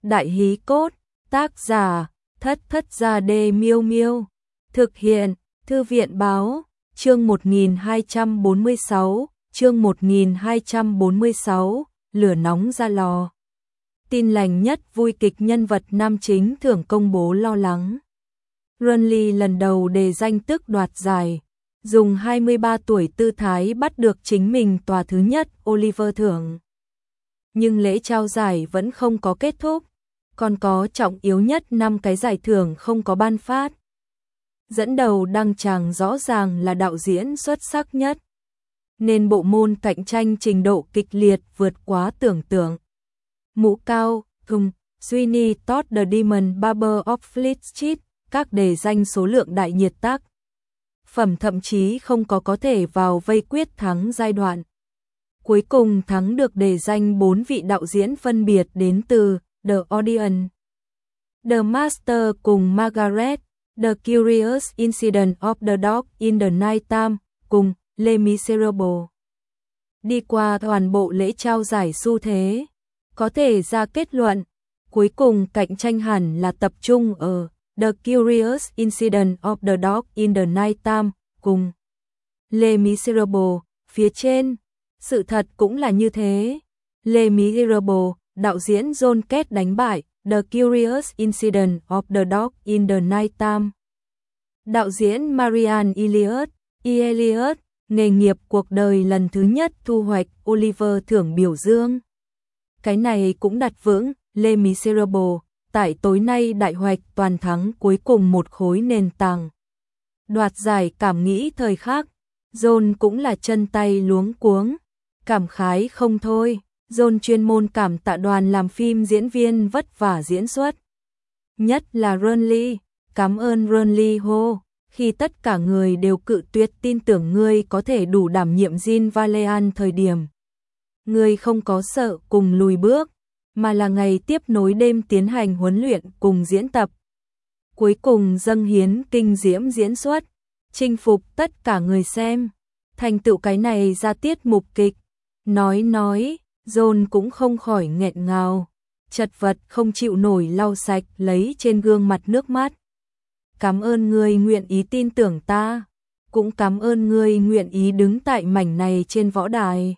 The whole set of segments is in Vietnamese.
Đại hí cốt, tác giả, Thất Gia Đê Miêu Miêu. Thực hiện, Thư viện báo, chương 1246, chương 1246, lửa nóng ra lò. Tin lành nhất vui kịch nhân vật nam chính thưởng công bố lo lắng. Runley lần đầu đề danh tức đoạt giải, dùng 23 tuổi tư thái bắt được chính mình tòa thứ nhất Oliver thưởng. Nhưng lễ trao giải vẫn không có kết thúc, còn có trọng yếu nhất 5 cái giải thưởng không có ban phát. Dẫn đầu đăng tràng rõ ràng là đạo diễn xuất sắc nhất, nên bộ môn cạnh tranh trình độ kịch liệt vượt quá tưởng tượng. Mũ cao, thùng, Sweeney Todd The Demon Barber of Fleet Street, các đề danh số lượng đại nhiệt tác phẩm thậm chí không có thể vào vây quyết thắng giai đoạn. Cuối cùng thắng được đề danh 4 vị đạo diễn phân biệt đến từ The Audience, The Master cùng Margaret, The Curious Incident of the Dog in the Night Time cùng Les Miserables. Đi qua toàn bộ lễ trao giải xu thế, có thể ra kết luận, cuối cùng cạnh tranh hẳn là tập trung ở The Curious Incident of the Dog in the Night Time cùng Les Miserables phía trên. Sự thật cũng là như thế. Les Miserables, đạo diễn John Keats đánh bại The Curious Incident of the Dog in the Night Time. Đạo diễn Marianne Elliott, nghề nghiệp cuộc đời lần thứ nhất thu hoạch Oliver thưởng biểu dương. Cái này cũng đặt vững Les Miserables tại tối nay đại hoạch toàn thắng cuối cùng một khối nền tảng. Đoạt giải cảm nghĩ thời khắc, John cũng là chân tay luống cuống, cảm khái không thôi. John chuyên môn cảm tạ đoàn làm phim diễn viên vất vả diễn xuất. Nhất là Runley, cảm ơn Runley hô, khi tất cả người đều cự tuyệt tin tưởng ngươi có thể đủ đảm nhiệm Jean Valjean thời điểm. Ngươi không có sợ cùng lùi bước, mà là ngày tiếp nối đêm tiến hành huấn luyện cùng diễn tập. Cuối cùng dâng hiến kinh diễm diễn xuất, chinh phục tất cả người xem. Thành tựu cái này ra tiết mục kịch. Nói, John cũng không khỏi nghẹn ngào, chật vật không chịu nổi lau sạch lấy trên gương mặt nước mắt. Cảm ơn ngươi nguyện ý tin tưởng ta, cũng cảm ơn ngươi nguyện ý đứng tại mảnh này trên võ đài.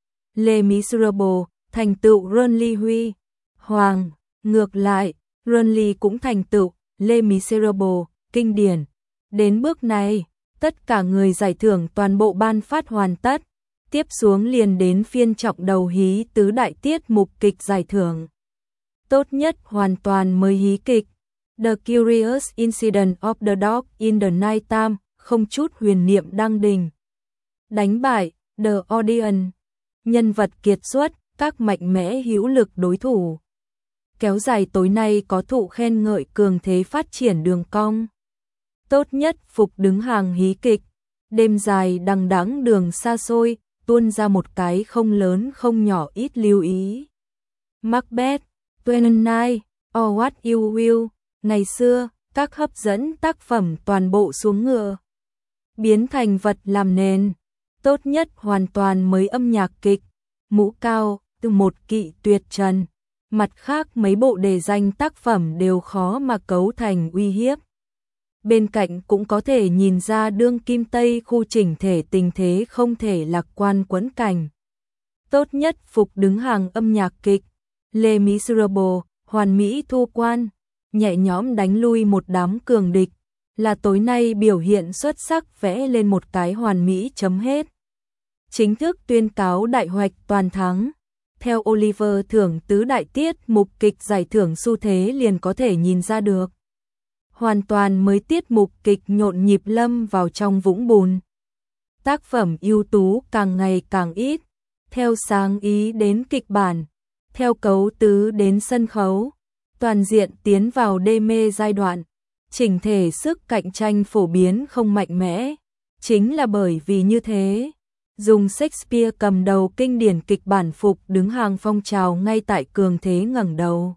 Les Miserables, thành tựu Runley huy hoàng, ngược lại, Runley cũng thành tựu Les Miserables, kinh điển. Đến bước này, tất cả người giải thưởng toàn bộ ban phát hoàn tất. Tiếp xuống liền đến phiên trọng đầu hí tứ đại tiết mục kịch giải thưởng. Tốt nhất hoàn toàn mới hí kịch, The Curious Incident of the Dog in the Night Time, không chút huyền niệm đăng đình. Đánh bại The Audience, nhân vật kiệt xuất, các mạnh mẽ hữu lực đối thủ. Kéo dài tối nay có thụ khen ngợi cường thế phát triển đường cong. Tốt nhất phục đứng hàng hí kịch, đêm dài đằng đẵng đường xa xôi, tuôn ra một cái không lớn không nhỏ ít lưu ý. Macbeth, Twelfth Night, or What You Will, ngày xưa, các hấp dẫn tác phẩm toàn bộ xuống ngựa, biến thành vật làm nền. Tốt nhất hoàn toàn mới âm nhạc kịch, mũ cao, từ một kỵ tuyệt trần. Mặt khác mấy bộ đề danh tác phẩm đều khó mà cấu thành uy hiếp. Bên cạnh cũng có thể nhìn ra đương kim Tây khu chỉnh thể tình thế không thể lạc quan quẫn cảnh. Tốt nhất phục đứng hàng âm nhạc kịch, Les Miserables, hoàn mỹ thu quan, nhẹ nhõm đánh lui một đám cường địch, là tối nay biểu hiện xuất sắc vẽ lên một cái hoàn mỹ chấm hết. Chính thức tuyên cáo đại hoạch toàn thắng. Theo Oliver thưởng tứ đại tiết mục kịch giải thưởng xu thế liền có thể nhìn ra được. Hoàn toàn mới tiết mục kịch nhộn nhịp lâm vào trong vũng bùn. Tác phẩm ưu tú càng ngày càng ít, theo sáng ý đến kịch bản, theo cấu tứ đến sân khấu, toàn diện tiến vào đê mê giai đoạn, chỉnh thể sức cạnh tranh phổ biến không mạnh mẽ. Chính là bởi vì như thế, dùng Shakespeare cầm đầu kinh điển kịch bản phục đứng hàng phong trào ngay tại cường thế ngẩng đầu.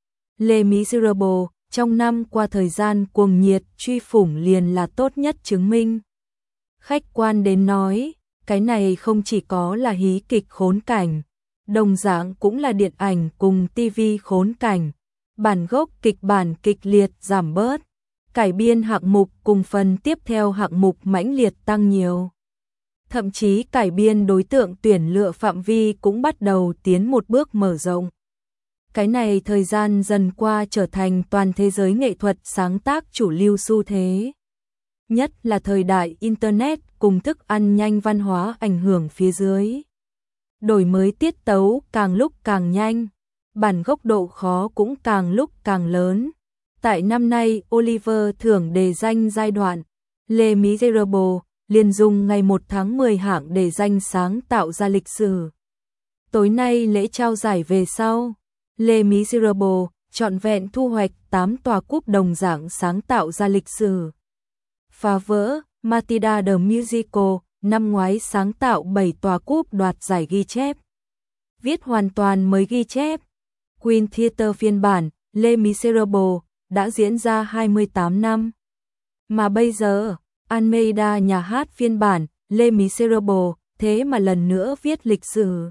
Les Miserables trong năm qua thời gian cuồng nhiệt truy phủng liền là tốt nhất chứng minh. Khách quan đến nói, cái này không chỉ có là hí kịch khốn cảnh, đồng dạng cũng là điện ảnh cùng TV khốn cảnh. bản gốc kịch bản kịch liệt giảm bớt, cải biên hạng mục cùng phần tiếp theo hạng mục mãnh liệt tăng nhiều. Thậm chí cải biên đối tượng tuyển lựa phạm vi cũng bắt đầu tiến một bước mở rộng. Cái này thời gian dần qua trở thành toàn thế giới nghệ thuật sáng tác chủ lưu xu thế. Nhất là thời đại Internet cùng thức ăn nhanh văn hóa ảnh hưởng phía dưới. Đổi mới tiết tấu càng lúc càng nhanh, bản gốc độ khó cũng càng lúc càng lớn. Tại năm nay, Oliver thưởng đề danh giai đoạn Les Miserables liền dùng ngày 1 tháng 10 hạng đề danh sáng tạo ra lịch sử. Tối nay lễ trao giải về sau, Les Miserables trọn vẹn thu hoạch 8 tòa cúp đồng dạng sáng tạo ra lịch sử. Phá vỡ Matilda the Musical năm ngoái sáng tạo 7 tòa cúp đoạt giải ghi chép. Viết hoàn toàn mới ghi chép. Queen Theatre phiên bản Les Miserables đã diễn ra 28 năm. Mà bây giờ, Almeida nhà hát phiên bản Les Miserables thế mà lần nữa viết lịch sử.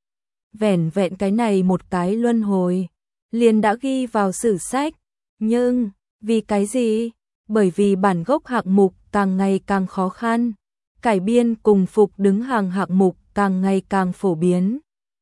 Vẻn vẹn cái này một cái luân hồi, liền đã ghi vào sử sách. Nhưng, vì cái gì? Bởi vì bản gốc hạng mục càng ngày càng khó khăn, cải biên cùng phục đứng hàng hạng mục càng ngày càng phổ biến.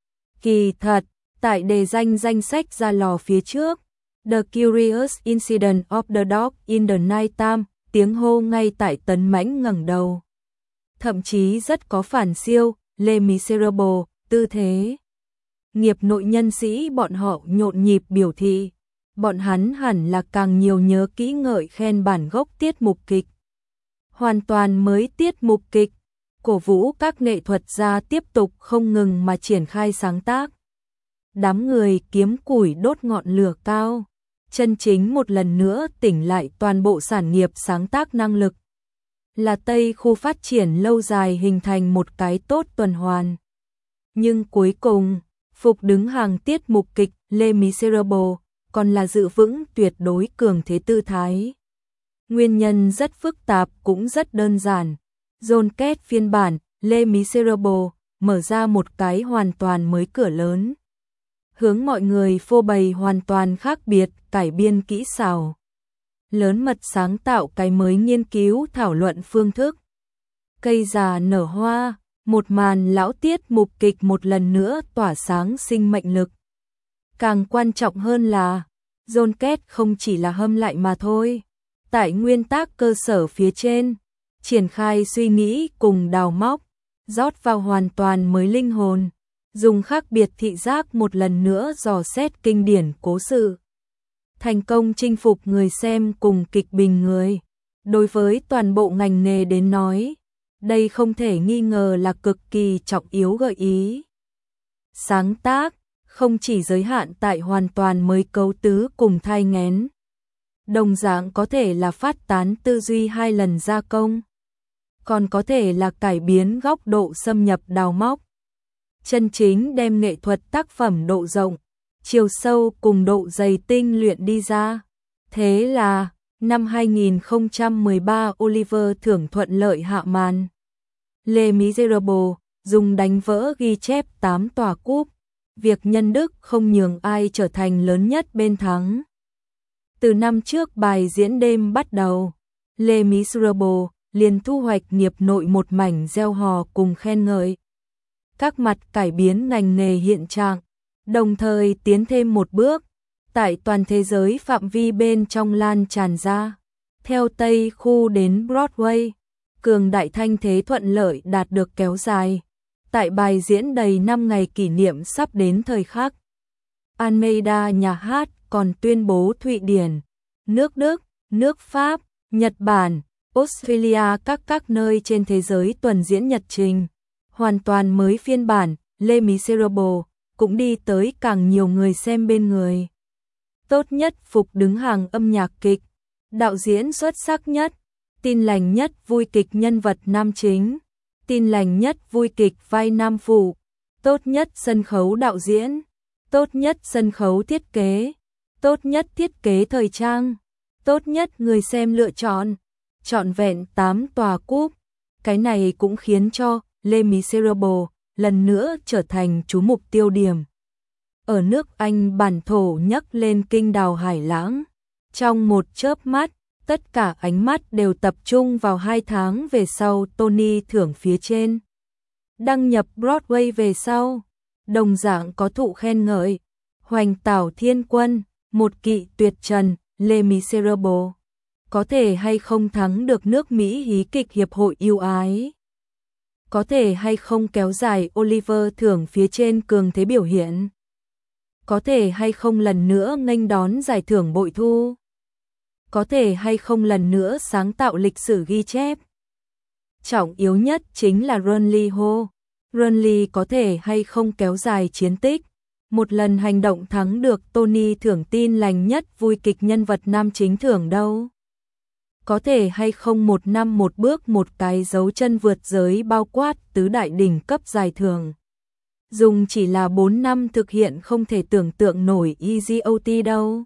Kỳ thật, tại đề danh danh sách ra lò phía trước, The Curious Incident of the Dog in the Nighttime, tiếng hô ngay tại tấn mãnh ngẩng đầu. Thậm chí rất có phản siêu, Les Miserables, tư thế. Nghiệp nội nhân sĩ bọn họ nhộn nhịp biểu thị, bọn hắn hẳn là càng nhiều nhớ kỹ ngợi khen bản gốc tiết mục kịch. Hoàn toàn mới tiết mục kịch, cổ vũ các nghệ thuật gia tiếp tục không ngừng mà triển khai sáng tác. Đám người kiếm củi đốt ngọn lửa cao, chân chính một lần nữa tỉnh lại toàn bộ sản nghiệp sáng tác năng lực. Là Tây khu phát triển lâu dài hình thành một cái tốt tuần hoàn. Nhưng cuối cùng, phục đứng hàng tiết mục kịch Les Miserables còn là giữ vững tuyệt đối cường thế tư thái. Nguyên nhân rất phức tạp cũng rất đơn giản. John Cage phiên bản Les Miserables mở ra một cái hoàn toàn mới cửa lớn. Hướng mọi người phô bày hoàn toàn khác biệt, cải biên kỹ xảo. Lớn mật sáng tạo cái mới nghiên cứu thảo luận phương thức. Cây già nở hoa, một màn lão tiết mục kịch một lần nữa tỏa sáng sinh mệnh lực. Càng quan trọng hơn là, John Cage không chỉ là hâm lại mà thôi. Tại nguyên tắc cơ sở phía trên, triển khai suy nghĩ cùng đào móc, rót vào hoàn toàn mới linh hồn, dùng khác biệt thị giác một lần nữa dò xét kinh điển cố sự. Thành công chinh phục người xem cùng kịch bình người. Đối với toàn bộ ngành nghề đến nói, đây không thể nghi ngờ là cực kỳ trọng yếu gợi ý. Sáng tác không chỉ giới hạn tại hoàn toàn mới cấu tứ cùng thai nghén. Đồng dạng có thể là phát tán tư duy 2 lần gia công. Còn có thể là cải biến góc độ xâm nhập đào móc. Chân chính đem nghệ thuật tác phẩm độ rộng, chiều sâu cùng độ dày tinh luyện đi ra. Thế là, năm 2013 Oliver thưởng thuận lợi hạ màn. Les Miserables dùng đánh vỡ ghi chép 8 tòa cúp. Việc nhân đức không nhường ai trở thành lớn nhất bên thắng. Từ năm trước bài diễn đêm bắt đầu, Les Miserables liền thu hoạch nghiệp nội một mảnh gieo hò cùng khen ngợi. Các mặt cải biến ngành nghề hiện trạng, đồng thời tiến thêm một bước, tại toàn thế giới phạm vi bên trong lan tràn ra. Theo Tây khu đến Broadway, cường đại thanh thế thuận lợi đạt được kéo dài. Tại bài diễn đầy 5 ngày kỷ niệm sắp đến thời khắc, Almeida nhà hát còn tuyên bố Thụy Điển, nước Đức, nước Pháp, Nhật Bản, Australia các nơi trên thế giới tuần diễn nhật trình. Hoàn toàn mới phiên bản Les Miserables cũng đi tới càng nhiều người xem bên người. Tốt nhất phục đứng hàng âm nhạc kịch, đạo diễn xuất sắc nhất, tin lành nhất vui kịch nhân vật nam chính, tin lành nhất vui kịch vai nam phụ, tốt nhất sân khấu đạo diễn, tốt nhất sân khấu thiết kế, tốt nhất thiết kế thời trang, tốt nhất người xem lựa chọn, trọn vẹn 8 tòa cúp. Cái này cũng khiến cho Les Miserables lần nữa trở thành chú mục tiêu điểm. ở nước Anh bản thổ nhấc lên kinh đào hải lãng. Trong một chớp mắt, tất cả ánh mắt đều tập trung vào 2 tháng về sau Tony thưởng phía trên. Đăng nhập Broadway về sau, đồng dạng có thụ khen ngợi. Hoành Tảo Thiên Quân, Một Kỵ Tuyệt Trần, Les Miserables. Có thể hay không thắng được nước Mỹ hí kịch hiệp hội yêu ái? Có thể hay không kéo dài Oliver thưởng phía trên cường thế biểu hiện? Có thể hay không lần nữa nghênh đón giải thưởng bội thu? Có thể hay không lần nữa sáng tạo lịch sử ghi chép? Trọng yếu nhất chính là Ronnie Ho. Ronnie có thể hay không kéo dài chiến tích? Một lần hành động thắng được Tony thưởng tin lành nhất vui kịch nhân vật nam chính thưởng đâu? Có thể hay không một năm một bước một cái dấu chân vượt giới bao quát tứ đại đỉnh cấp giải thưởng? Dùng chỉ là 4 năm thực hiện không thể tưởng tượng nổi EGOT đâu.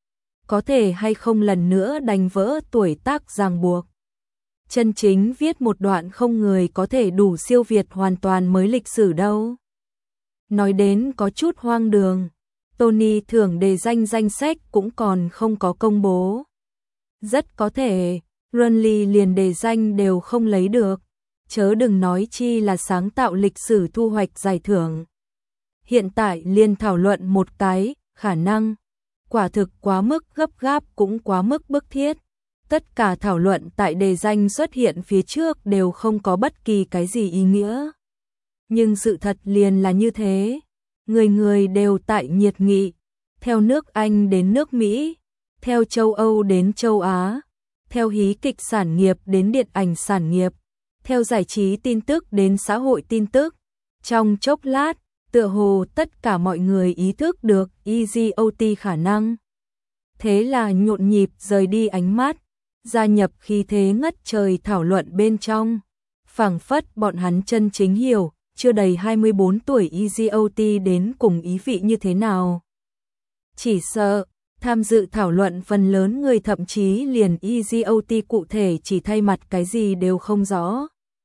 Có thể hay không lần nữa đánh vỡ tuổi tác ràng buộc? Chân chính viết một đoạn không người có thể đủ siêu việt hoàn toàn mới lịch sử đâu. Nói đến có chút hoang đường, Tony thưởng đề danh sách cũng còn không có công bố. Rất có thể, Ronnie liền đề danh đều không lấy được, chớ đừng nói chi là sáng tạo lịch sử thu hoạch giải thưởng. Hiện tại liền thảo luận một cái, khả năng, quả thực quá mức gấp gáp cũng quá mức bức thiết. Tất cả thảo luận tại đề danh xuất hiện phía trước đều không có bất kỳ cái gì ý nghĩa. Nhưng sự thật liền là như thế, người người đều tại nhiệt nghị, theo nước Anh đến nước Mỹ, theo châu Âu đến châu Á, theo hí kịch sản nghiệp đến điện ảnh sản nghiệp, theo giải trí tin tức đến xã hội tin tức. Trong chốc lát, tựa hồ tất cả mọi người ý thức được EGOT khả năng. Thế là nhộn nhịp rời đi ánh mắt, gia nhập khí thế ngất trời thảo luận bên trong. Phảng phất bọn hắn chân chính hiểu, chưa đầy 24 tuổi EGOT đến cùng ý vị như thế nào. Chỉ sợ, tham dự thảo luận phần lớn người thậm chí liền EGOT cụ thể chỉ thay mặt cái gì đều không rõ.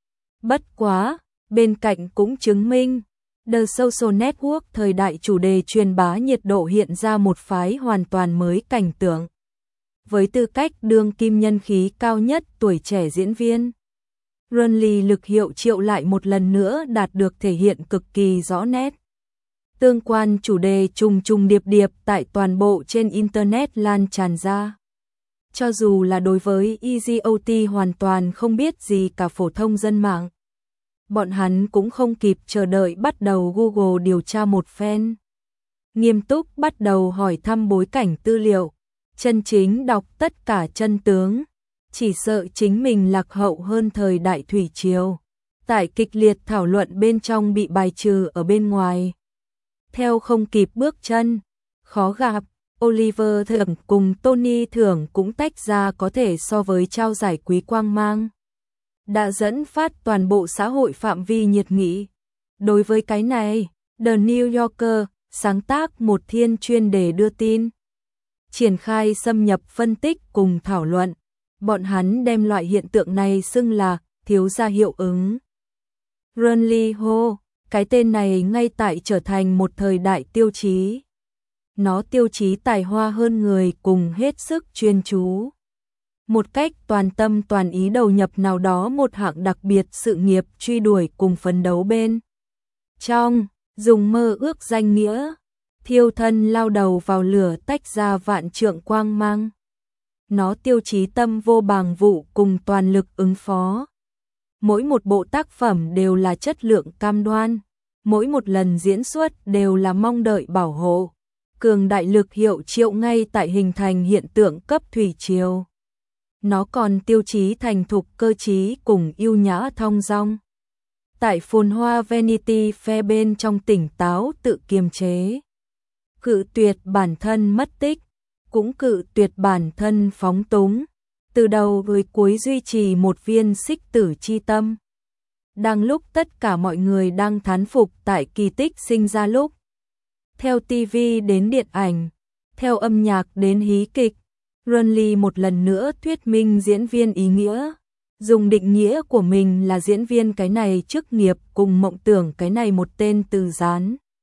Bất quá, bên cạnh cũng chứng minh, The Social Network thời đại chủ đề truyền bá nhiệt độ hiện ra một phái hoàn toàn mới cảnh tượng. Với tư cách đương kim nhân khí cao nhất tuổi trẻ diễn viên, Ronnie lực hiệu triệu lại một lần nữa đạt được thể hiện cực kỳ rõ nét. Tương quan chủ đề trùng trùng điệp điệp tại toàn bộ trên Internet lan tràn ra. Cho dù là đối với EGOT hoàn toàn không biết gì cả phổ thông dân mạng, bọn hắn cũng không kịp chờ đợi bắt đầu Google điều tra một phen. Nghiêm túc bắt đầu hỏi thăm bối cảnh tư liệu, chân chính đọc tất cả chân tướng, chỉ sợ chính mình lạc hậu hơn thời đại thủy triều. Tại kịch liệt thảo luận bên trong bị bài trừ ở bên ngoài. Theo không kịp bước chân, khó gặp, Oliver thưởng cùng Tony thưởng cũng tách ra có thể so với trao giải quý quang mang. Đã dẫn phát toàn bộ xã hội phạm vi nhiệt nghị. Đối với cái này, The New Yorker sáng tác một thiên chuyên đề đưa tin. Triển khai xâm nhập phân tích cùng thảo luận. Bọn hắn đem loại hiện tượng này xưng là thiếu gia hiệu ứng. Ronnie Ho, cái tên này ngay tại trở thành một thời đại tiêu chí. Nó tiêu chí tài hoa hơn người cùng hết sức chuyên chú. Một cách toàn tâm toàn ý đầu nhập nào đó một hạng đặc biệt sự nghiệp truy đuổi cùng phấn đấu bên trong, dùng mơ ước danh nghĩa, thiêu thân lao đầu vào lửa tách ra vạn trượng quang mang. Nó tiêu chí tâm vô bàng vụ cùng toàn lực ứng phó. Mỗi một bộ tác phẩm đều là chất lượng cam đoan, mỗi một lần diễn xuất đều là mong đợi bảo hộ. Cường đại lực hiệu triệu ngay tại hình thành hiện tượng cấp thủy triều. Nó còn tiêu chí thành thục cơ trí cùng yêu nhã thong dong. Tại phồn hoa Vanity Fair bên trong tỉnh táo tự kiềm chế. Cự tuyệt bản thân mất tích, cũng cự tuyệt bản thân phóng túng. Từ đầu tới cuối duy trì một viên xích tử chi tâm. Đang lúc tất cả mọi người đang thán phục tại kỳ tích sinh ra lúc. Theo TV đến điện ảnh, theo âm nhạc đến hí kịch, Ronnie một lần nữa thuyết minh diễn viên ý nghĩa. Dùng định nghĩa của mình là diễn viên cái này chức nghiệp cùng mộng tưởng cái này một tên từ gián.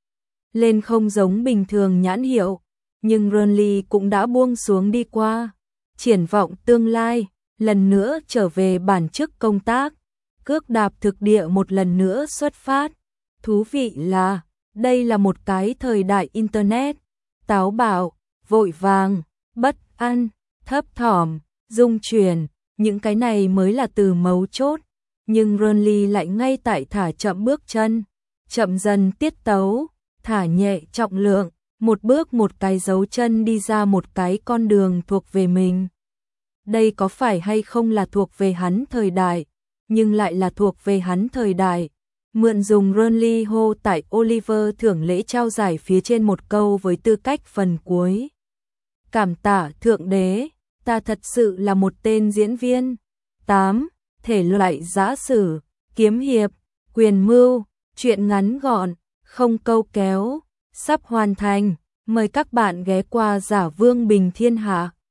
lên không giống bình thường nhãn hiệu, nhưng Renly cũng đã buông xuống đi qua. Triển vọng tương lai, lần nữa trở về bản chức công tác, cước đạp thực địa một lần nữa xuất phát. Thú vị là, đây là một cái thời đại Internet, táo bạo, vội vàng, bất an, thấp thỏm, rung chuyển, những cái này mới là từ mấu chốt. Nhưng Renly lại ngay tại thả chậm bước chân, chậm dần tiết tấu, thả nhẹ trọng lượng, một bước một cái dấu chân đi ra một cái con đường thuộc về mình. Đây có phải hay không là thuộc về hắn thời đại, nhưng lại là thuộc về hắn thời đại. Mượn dùng Renly hô tại Oliver thưởng lễ trao giải phía trên một câu với tư cách phần cuối. Cảm tạ Thượng Đế, ta thật sự là một tên diễn viên. 8. Thể loại giã sử, kiếm hiệp, quyền mưu, truyện ngắn gọn, không câu kéo, sắp hoàn thành. Mời các bạn ghé qua Giả Vương Bình Thiên Hạ.